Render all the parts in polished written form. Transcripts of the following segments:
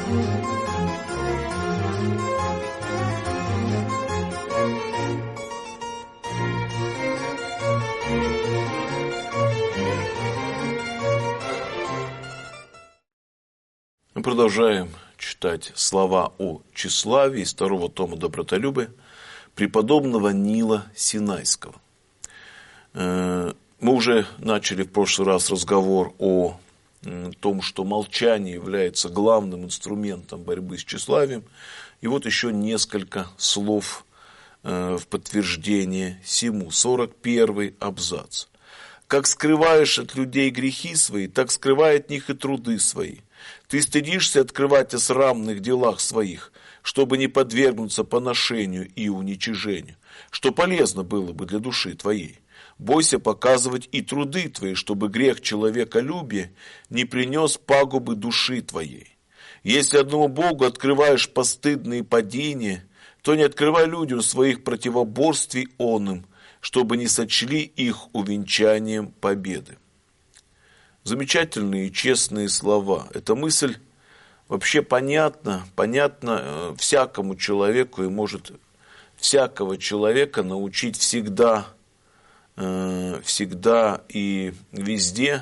Мы продолжаем читать слова о тщеславии из второго тома «Добротолюбия» преподобного Нила Синайского. Мы уже начали в прошлый раз разговор о том, что молчание является главным инструментом борьбы с тщеславием. И вот еще несколько слов в подтверждение сему. 41 абзац. «Как скрываешь от людей грехи свои, так скрывай от них и труды свои. Ты стыдишься открывать о срамных делах своих, чтобы не подвергнуться поношению и уничижению, что полезно было бы для души твоей. Бойся показывать и труды твои, чтобы грех человеколюбия не принес пагубы души твоей. Если одному Богу открываешь постыдные падения, то не открывай людям своих противоборствий оным, чтобы не сочли их увенчанием победы». Замечательные и честные слова. Эта мысль вообще понятна всякому человеку и может всякого человека научить всегда и везде,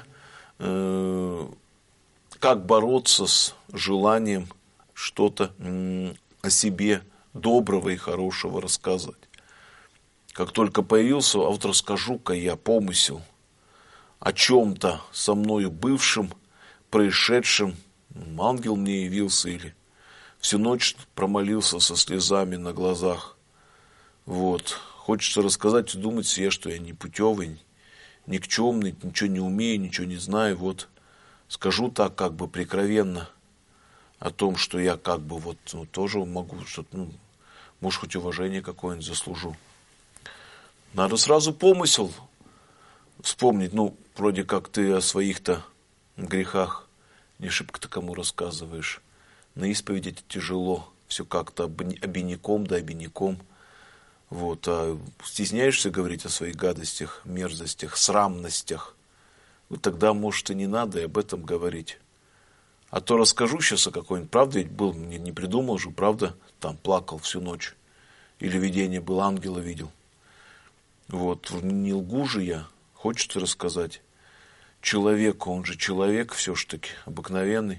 как бороться с желанием что-то о себе доброго и хорошего рассказать. Как только появился, а вот расскажу-ка я помысел о чем-то со мною бывшем, происшедшем, ангел мне явился или всю ночь промолился со слезами на глазах. Вот. Хочется рассказать и думать себе, что я непутевый, никчемный, ничего не умею, ничего не знаю. Вот скажу так как бы прикровенно о том, что я как бы вот тоже могу что-то, может хоть уважение какое-нибудь заслужу. Надо сразу помысел вспомнить, вроде как ты о своих-то грехах не шибко-то кому рассказываешь. На исповеди это тяжело, все как-то обиняком да обиняком. Вот, а стесняешься говорить о своих гадостях, мерзостях, срамностях, вот тогда, может, и не надо и об этом говорить. А то расскажу сейчас о какой-нибудь, правда, ведь был, не придумал же, правда, там плакал всю ночь. Или видение было, ангела видел. Вот, не лгу же я. Хочется рассказать человеку, он же человек все-таки, обыкновенный.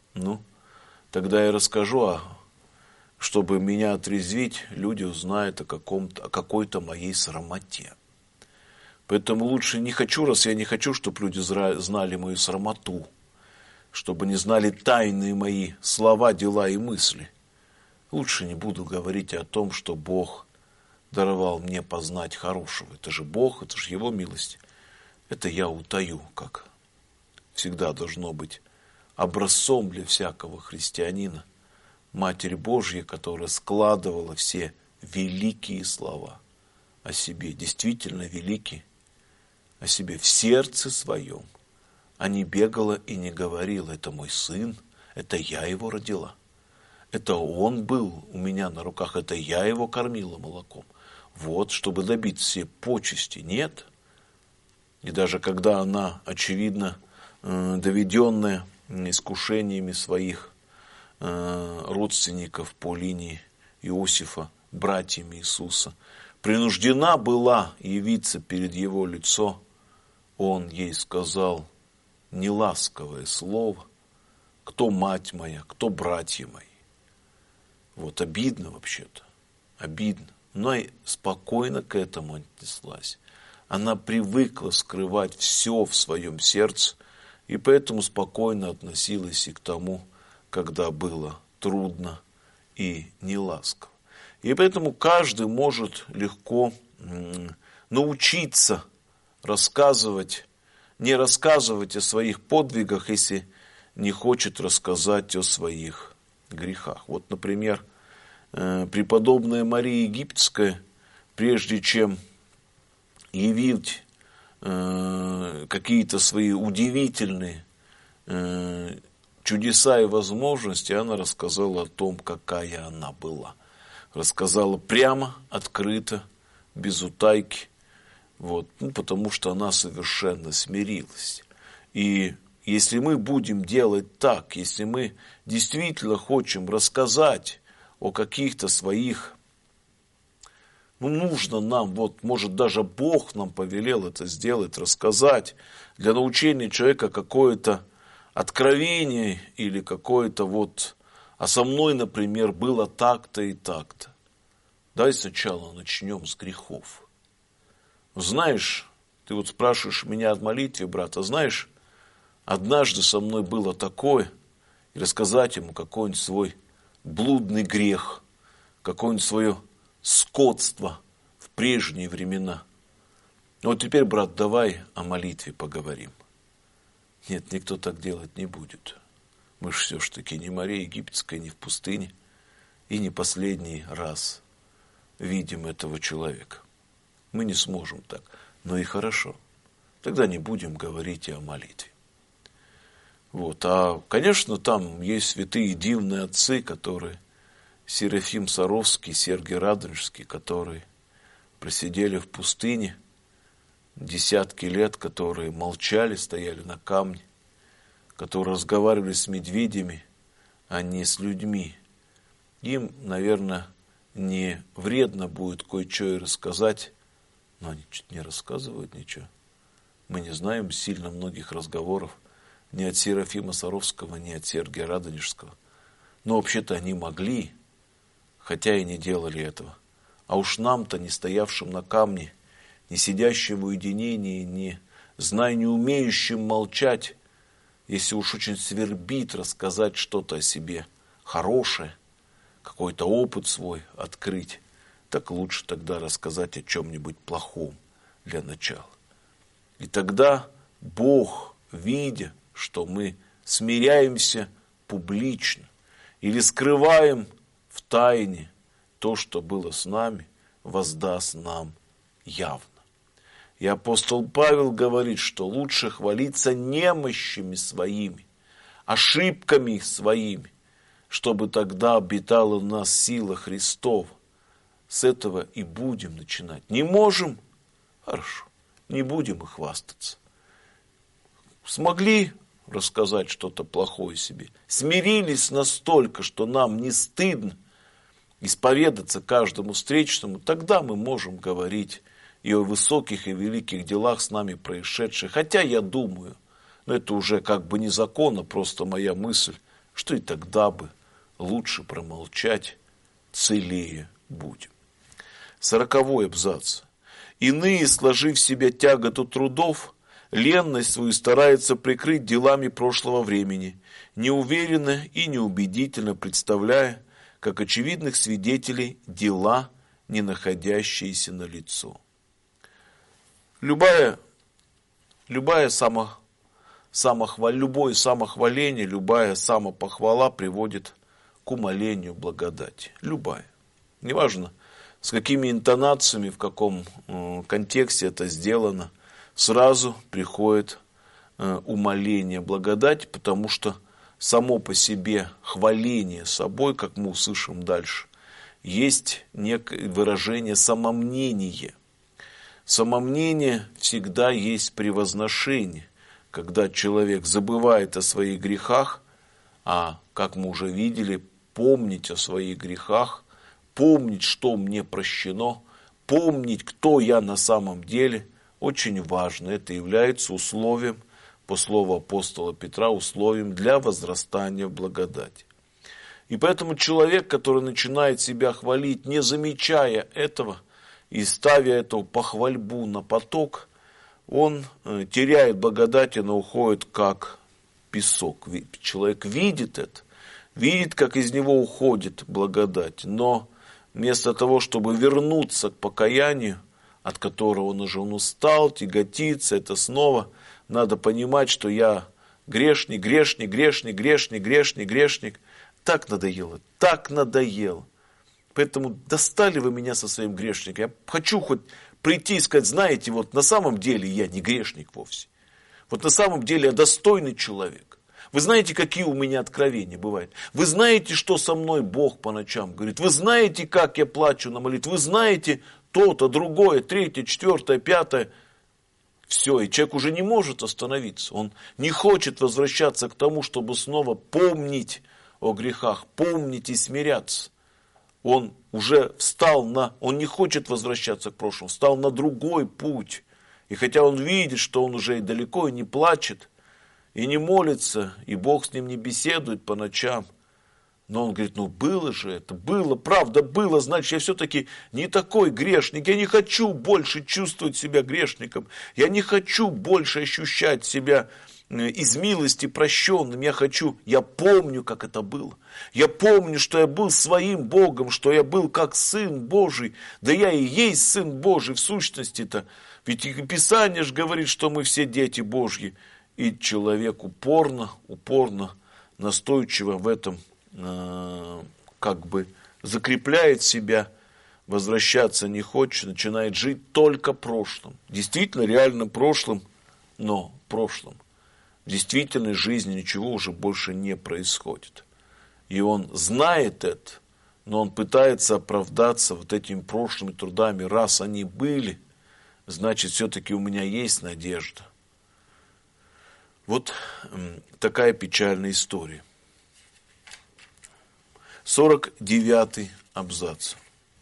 Тогда я расскажу, чтобы меня отрезвить, люди узнают о какой-то моей срамоте. Поэтому лучше не хочу, раз я не хочу, чтобы люди знали мою срамоту, чтобы не знали тайные мои слова, дела и мысли. Лучше не буду говорить о том, что Бог даровал мне познать хорошего. Это же Бог, это же Его милость. Это я утаю, как всегда должно быть образцом для всякого христианина. Матерь Божья, которая складывала все великие слова о себе, действительно великие, о себе в сердце своем, а не бегала и не говорила: это мой сын, это я его родила, это он был у меня на руках, это я его кормила молоком. Вот, чтобы добиться себе почести, нет. И даже когда она, очевидно, доведенная искушениями своих родственников по линии Иосифа, братьями Иисуса, принуждена была явиться перед его лицо, он ей сказал неласковое слово: кто мать моя, кто братья мои. Вот обидно вообще-то, обидно. Но и спокойно к этому отнеслась. Она привыкла скрывать все в своем сердце, и поэтому спокойно относилась и к тому, когда было трудно и неласково. И поэтому каждый может легко научиться не рассказывать о своих подвигах, если не хочет рассказать о своих грехах. Вот, например, преподобная Мария Египетская, прежде чем явить какие-то свои удивительные чудеса и возможности, она рассказала о том, какая она была. Рассказала прямо, открыто, без утайки, потому что она совершенно смирилась. И если мы будем делать так, если мы действительно хотим рассказать о каких-то своих, нужно нам, может даже Бог нам повелел это сделать, рассказать для научения человека какое-то откровение или какое-то а со мной, например, было так-то и так-то. Давай сначала начнем с грехов. Знаешь, ты спрашиваешь меня о молитве, брат, а знаешь, однажды со мной было такое, и рассказать ему какой-нибудь свой блудный грех, какое-нибудь свое скотство в прежние времена. Теперь, брат, давай о молитве поговорим. Нет, никто так делать не будет. Мы же все-таки не Мария Египетская, не в пустыне, и не последний раз видим этого человека. Мы не сможем так. Но и хорошо. Тогда не будем говорить и о молитве. Конечно, там есть святые дивные отцы, которые Серафим Саровский, Сергий Радонежский, которые просидели в пустыне десятки лет, которые молчали, стояли на камне, которые разговаривали с медведями, а не с людьми. Им, наверное, не вредно будет кое-что и рассказать, но они чуть не рассказывают ничего. Мы не знаем сильно многих разговоров ни от Серафима Саровского, ни от Сергия Радонежского. Но вообще-то они могли, хотя и не делали этого. А уж нам-то, не стоявшим на камне, не сидящим в уединении, не умеющим молчать, если уж очень свербит рассказать что-то о себе хорошее, какой-то опыт свой открыть, так лучше тогда рассказать о чем-нибудь плохом для начала. И тогда Бог, видя, что мы смиряемся публично или скрываем в тайне то, что было с нами, воздаст нам явно. И апостол Павел говорит, что лучше хвалиться немощами своими, ошибками своими, чтобы тогда обитала в нас сила Христова. С этого и будем начинать. Не можем? Хорошо. Не будем и хвастаться. Смогли рассказать что-то плохое себе? Смирились настолько, что нам не стыдно исповедаться каждому встречному? Тогда мы можем говорить и о высоких и великих делах с нами происшедших. Хотя я думаю, но это уже не закон, а просто моя мысль, что и тогда бы лучше промолчать, целее будем. 40-й абзац. Иные, сложив в себя тяготу трудов, ленность свою стараются прикрыть делами прошлого времени, неуверенно и неубедительно представляя, как очевидных свидетелей, дела, не находящиеся на лицо. Любое самохваление, любая самопохвала приводит к умалению благодати. Любая. Неважно, с какими интонациями, в каком контексте это сделано, сразу приходит умаление благодати, потому что само по себе хваление собой, как мы услышим дальше, есть некое выражение самомнения. Самомнение всегда есть превозношение, когда человек забывает о своих грехах, а, как мы уже видели, помнить о своих грехах, помнить, что мне прощено, помнить, кто я на самом деле, очень важно. Это является условием, по слову апостола Петра, условием для возрастания в благодати. И поэтому человек, который начинает себя хвалить, не замечая этого и ставя эту похвальбу на поток, он теряет благодать, она уходит как песок. Человек видит это, видит, как из него уходит благодать, но вместо того, чтобы вернуться к покаянию, от которого он уже устал, тяготится, это снова надо понимать, что я грешник. Так надоело. Поэтому достали вы меня со своим грешником. Я хочу хоть прийти и сказать, знаете, на самом деле я не грешник вовсе. На самом деле я достойный человек. Вы знаете, какие у меня откровения бывают. Вы знаете, что со мной Бог по ночам говорит. Вы знаете, как я плачу на молитве. Вы знаете то-то, другое, третье, четвертое, пятое. Все, и человек уже не может остановиться. Он не хочет возвращаться к тому, чтобы снова помнить о грехах, помнить и смиряться. Он уже он не хочет возвращаться к прошлому, встал на другой путь. И хотя он видит, что он уже и далеко, и не плачет, и не молится, и Бог с ним не беседует по ночам, но он говорит, было же это, было, правда было, значит, я все-таки не такой грешник, я не хочу больше чувствовать себя грешником, я не хочу больше ощущать себя из милости прощенным, я помню, как это было, я помню, что я был своим Богом, что я был как Сын Божий, да я и есть Сын Божий в сущности-то, ведь и Писание же говорит, что мы все дети Божьи, и человек упорно, настойчиво в этом закрепляет себя, возвращаться не хочет, начинает жить только прошлым. Действительно, реально прошлым, но прошлым. В действительной жизни ничего уже больше не происходит. И он знает это, но он пытается оправдаться вот этими прошлыми трудами. Раз они были, значит, все-таки у меня есть надежда. Вот такая печальная история. 49-й абзац.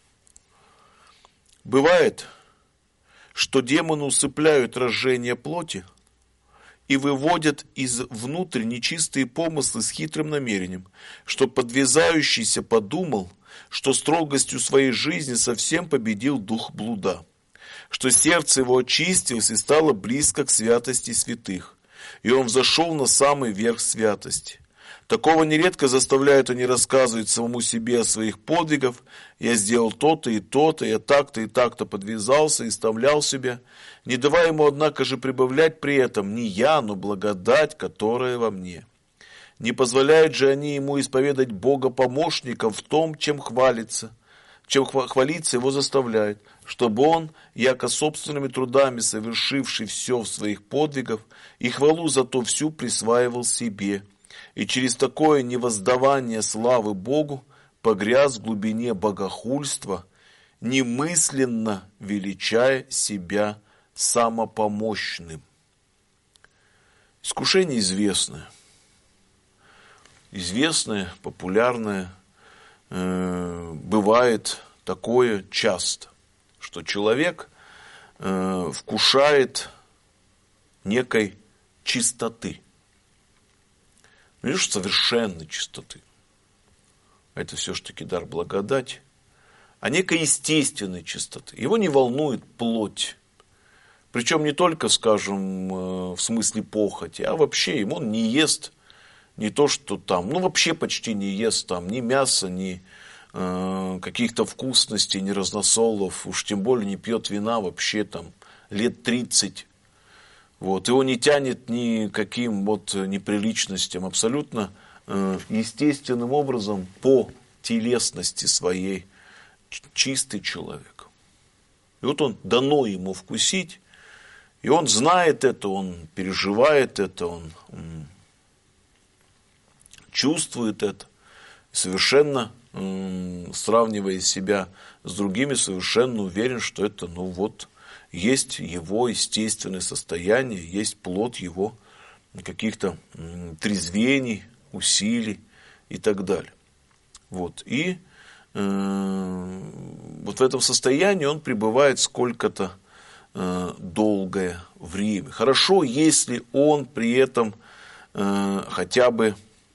Бывает, что демоны усыпляют разжение плоти и выводят из внутрь нечистые помыслы с хитрым намерением, что подвязающийся подумал, что строгостью своей жизни совсем победил дух блуда, что сердце его очистилось и стало близко к святости святых, и он взошел на самый верх святости. Такого нередко заставляют они рассказывать самому себе о своих подвигах. Я сделал то-то и то-то, я так-то и так-то подвязался и ставлял себя, не давая ему, однако же, прибавлять при этом не я, но благодать, которая во мне. Не позволяют же они ему исповедать Бога помощником в том, чем хвалится, чем хвалиться его заставляют, чтобы он, яко собственными трудами совершивший все в своих подвигах, и хвалу за то всю присваивал себе, и через такое невоздавание славы Богу погряз в глубине богохульства, немысленно величая себя самопомощным. Искушение известное, популярное, бывает такое часто, что человек вкушает некой чистоты. Не лишь совершенной чистоты. Это все-таки дар благодати. А некой естественной чистоты. Его не волнует плоть. Причем не только, скажем, в смысле похоти, а вообще он не ест не то, что там, вообще почти не ест там ни мяса, ни каких-то вкусностей, ни разносолов, уж тем более не пьет вина вообще там лет 30. Его не тянет никаким неприличностям, абсолютно естественным образом по телесности своей чистый человек. И он дано ему вкусить, и он знает это, он переживает это, он чувствует это, совершенно сравнивая себя с другими, совершенно уверен, что это есть его естественное состояние, есть плод его каких-то трезвений, усилий и так далее. И в этом состоянии он пребывает сколько-то долгое время. Хорошо, если он при этом хотя бы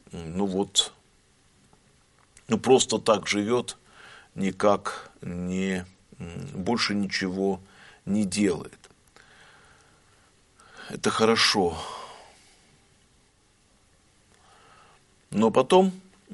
просто так живет, никак больше ничего не делает. Это хорошо. Но потом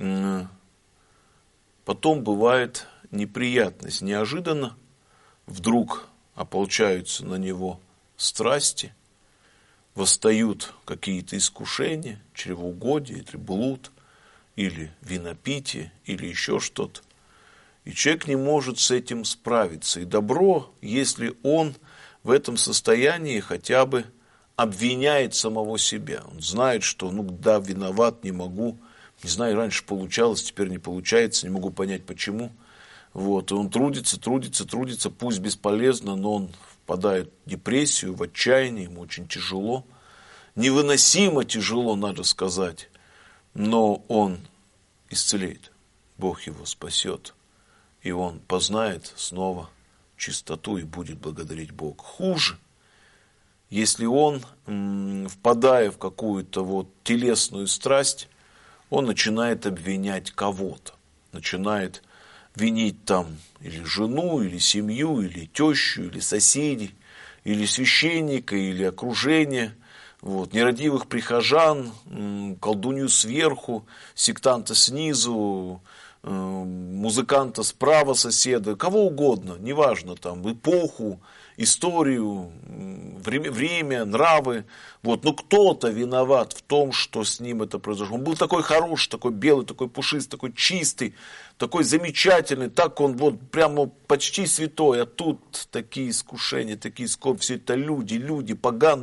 бывает неприятность. Неожиданно вдруг ополчаются на него страсти, восстают какие-то искушения, чревоугодие, или блуд, или винопитие, или еще что-то. И человек не может с этим справиться. И добро, если он в этом состоянии хотя бы обвиняет самого себя. Он знает, что, виноват, не могу. Не знаю, раньше получалось, теперь не получается, не могу понять, почему. Вот, и он трудится, пусть бесполезно, но он впадает в депрессию, в отчаяние, ему очень тяжело. Невыносимо тяжело, надо сказать, но он исцелеет. Бог его спасет, и он познает снова чистоту и будет благодарить Бога. Хуже, если он, впадая в какую-то вот телесную страсть, он начинает обвинять кого-то, начинает винить там или жену, или семью, или тещу, или соседей, или священника, или окружение, вот, нерадивых прихожан, колдунью сверху, сектанта снизу, музыканта справа соседа, кого угодно, неважно, там, эпоху, историю, время, нравы. Вот. Но кто-то виноват в том, что с ним это произошло. Он был такой хороший, такой белый, такой пушистый, такой чистый, такой замечательный, так он вот прямо почти святой. А тут такие искушения, такие скорби. Все это люди,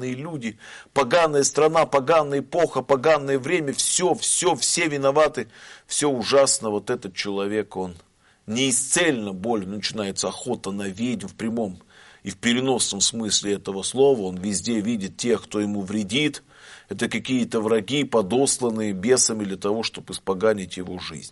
поганая страна, поганая эпоха, поганое время. Все виноваты, все ужасно. Вот этот человек, он неисцельно болен. Начинается охота на ведьм в прямом и в переносном смысле этого слова. Он везде видит тех, кто ему вредит. Это какие-то враги, подосланные бесами для того, чтобы испоганить его жизнь.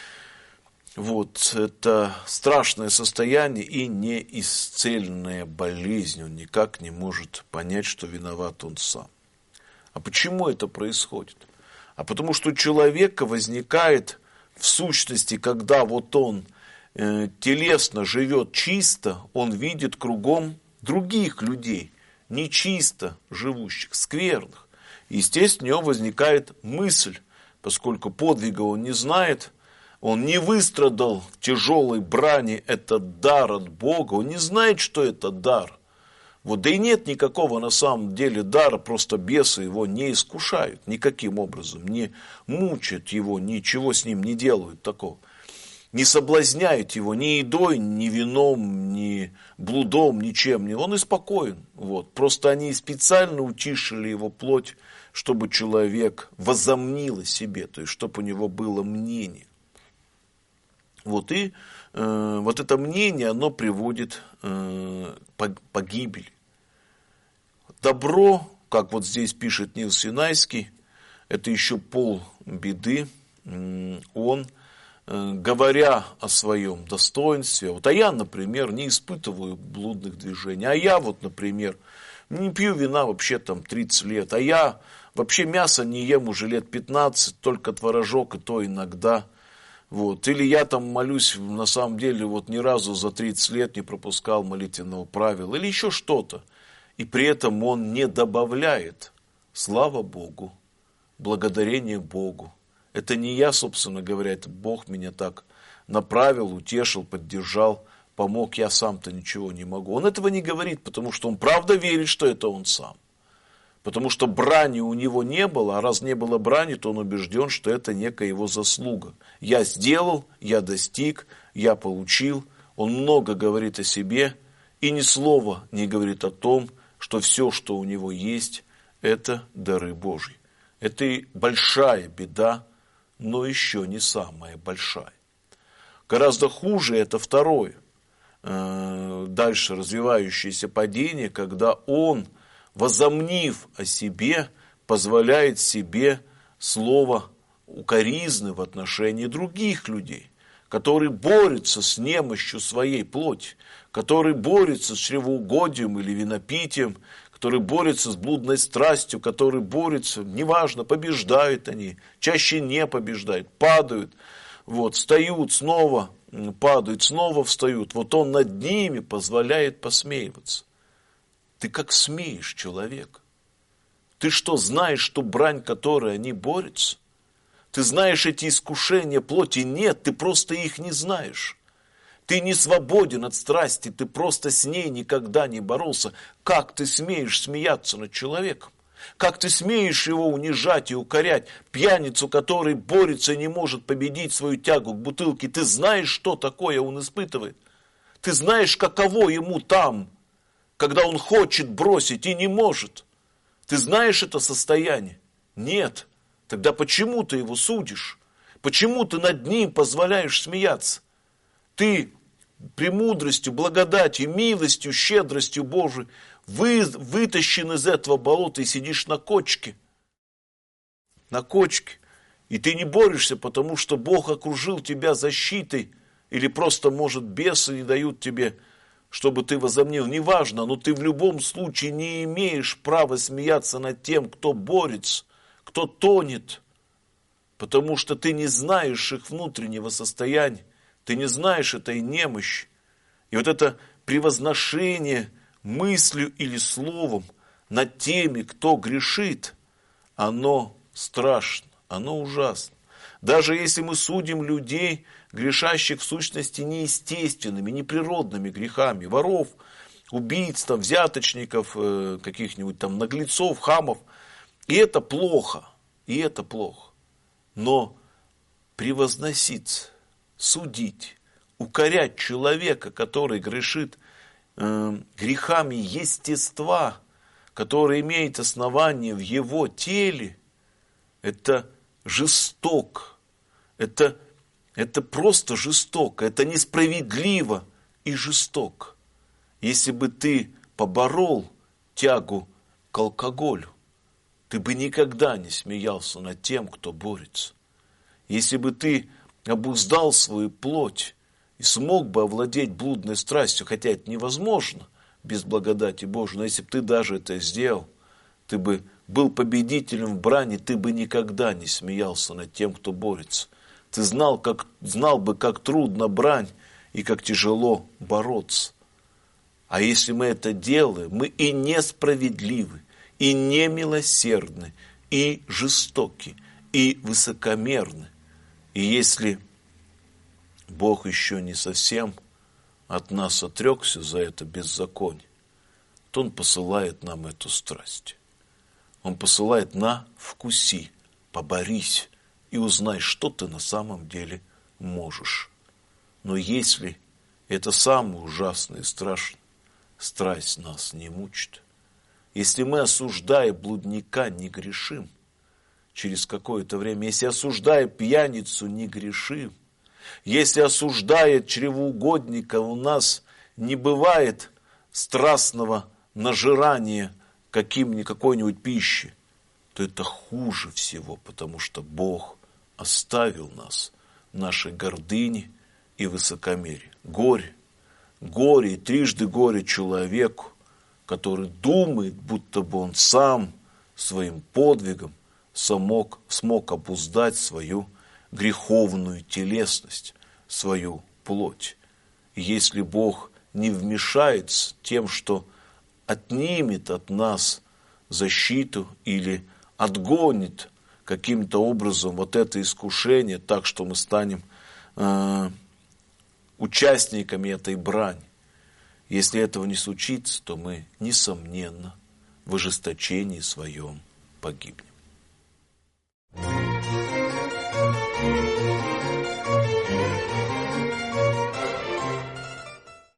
Вот, это страшное состояние и неисцельная болезнь. Он никак не может понять, что виноват он сам. А почему это происходит? А потому что у человека возникает в сущности, когда вот он телесно живет чисто, он видит кругом других людей, нечисто живущих, скверных. Естественно, у него возникает мысль, поскольку подвига он не знает, он не выстрадал в тяжелой брани этот дар от Бога, он не знает, что это дар. Вот, да и нет никакого на самом деле дара, просто бесы его не искушают никаким образом, не мучают его, ничего с ним не делают такого. Не соблазняют его ни едой, ни вином, ни блудом, ничем. Он и спокоен. Вот. Просто они специально утишили его плоть, чтобы человек возомнил о себе, то есть чтобы у него было мнение. Вот. И вот это мнение, оно приводит к погибели. Добро, как вот здесь пишет Нил Синайский, это еще полбеды. Он, говоря о своем достоинстве, вот, а я, например, не испытываю блудных движений, а я вот, например, не пью вина вообще там 30 лет, а я вообще мясо не ем уже лет 15, только творожок и то иногда, вот, или я там молюсь, на самом деле, вот ни разу за 30 лет не пропускал молитвенного правила, или еще что-то, и при этом он не добавляет, слава Богу, благодарение Богу. Это не я, собственно говоря, это Бог меня так направил, утешил, поддержал, помог, я сам-то ничего не могу. Он этого не говорит, потому что он правда верит, что это он сам. Потому что брани у него не было, а раз не было брани, то он убежден, что это некая его заслуга. Я сделал, я достиг, я получил. Он много говорит о себе и ни слова не говорит о том, что все, что у него есть, это дары Божьи. Это и большая беда, но еще не самая большая. Гораздо хуже это второе, дальше развивающееся падение, когда он, возомнив о себе, позволяет себе слово укоризны в отношении других людей, который борется с немощью своей плоти, который борется с чревоугодием или винопитием, который борется с блудной страстью, который борется, неважно, побеждают они, чаще не побеждают, падают, вот, встают снова, падают, снова встают. Вот он над ними позволяет посмеиваться. Ты как смеешь, человек? Ты что, знаешь, что брань, которой они борются? Ты знаешь эти искушения плоти? Нет, ты просто их не знаешь. Ты не свободен от страсти, ты просто с ней никогда не боролся. Как ты смеешь смеяться над человеком? Как ты смеешь его унижать и укорять? Пьяницу, который борется и не может победить свою тягу к бутылке. Ты знаешь, что такое он испытывает? Ты знаешь, каково ему там, когда он хочет бросить и не может? Ты знаешь это состояние? Нет. Тогда почему ты его судишь? Почему ты над ним позволяешь смеяться? Ты премудростью, благодатью, милостью, щедростью Божией вытащен из этого болота и сидишь на кочке. На кочке. И ты не борешься, потому что Бог окружил тебя защитой, или просто, может, бесы не дают тебе, чтобы ты возомнил. Неважно, но ты в любом случае не имеешь права смеяться над тем, кто борется, кто тонет, потому что ты не знаешь их внутреннего состояния, ты не знаешь этой немощи. И вот это превозношение мыслью или словом над теми, кто грешит, оно страшно, оно ужасно. Даже если мы судим людей, грешащих в сущности неестественными, неприродными грехами, воров, убийц, там, взяточников, каких-нибудь там наглецов, хамов, и это плохо, и это плохо. Но превозноситься, судить, укорять человека, который грешит грехами естества, который имеет основание в его теле, это жестоко, это просто жестоко, это несправедливо и жестоко. Если бы ты поборол тягу к алкоголю, ты бы никогда не смеялся над тем, кто борется. Если бы ты обуздал свою плоть и смог бы овладеть блудной страстью, хотя это невозможно без благодати Божией, но если бы ты даже это сделал, ты бы был победителем в брани, ты бы никогда не смеялся над тем, кто борется. Ты знал бы, как трудно брань и как тяжело бороться. А если мы это делаем, мы и несправедливы, и немилосердны, и жестоки, и высокомерны. И если Бог еще не совсем от нас отрекся за это беззаконие, то Он посылает нам эту страсть. Он посылает: на, вкуси, поборись и узнай, что ты на самом деле можешь. Но если это самое ужасное и страшное, страсть нас не мучит, если мы, осуждая блудника, не грешим через какое-то время, если, осуждая пьяницу, не грешим, если, осуждая чревоугодника, у нас не бывает страстного нажирания какой-нибудь пищи, то это хуже всего, потому что Бог оставил нас в нашей гордыне и высокомерии. Горе и трижды горе человеку, который думает, будто бы он сам своим подвигом смог обуздать свою греховную телесность, свою плоть. И если Бог не вмешается тем, что отнимет от нас защиту или отгонит каким-то образом вот это искушение, так что мы станем участниками этой брани, если этого не случится, то мы, несомненно, в ожесточении своем погибнем.